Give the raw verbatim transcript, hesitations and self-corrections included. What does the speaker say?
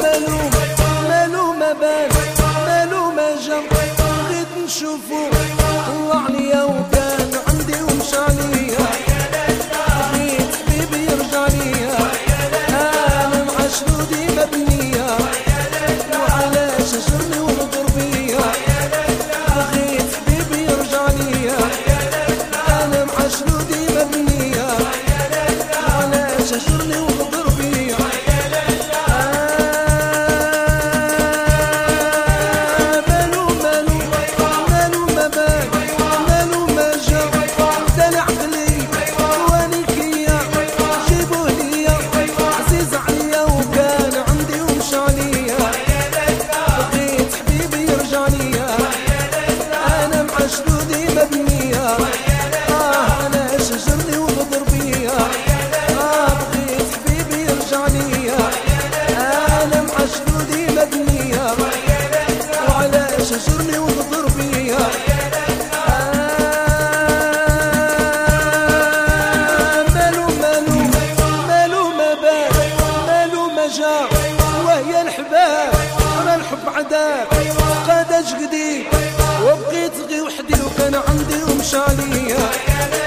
مالو مالو ما بان مالو ما جا بغيت نشوفو طلع ليا وكان عندي ومشى عليا بغيت حبيبي يرجع ليا انا مع شرودي مبنيه وعلاش هجرني ونظر بيا بغيت حبيبي يرجع ليا انا مع شرودي مبنيه وعلاش هجرني ونظر بيا شجرني وغدر بيا مالو مالو مالو ما بان مالو ما جا وهي الحباب انا الحب عذاب قادش جديد وبقيت غي وحدي وكان عندي ومشى عليا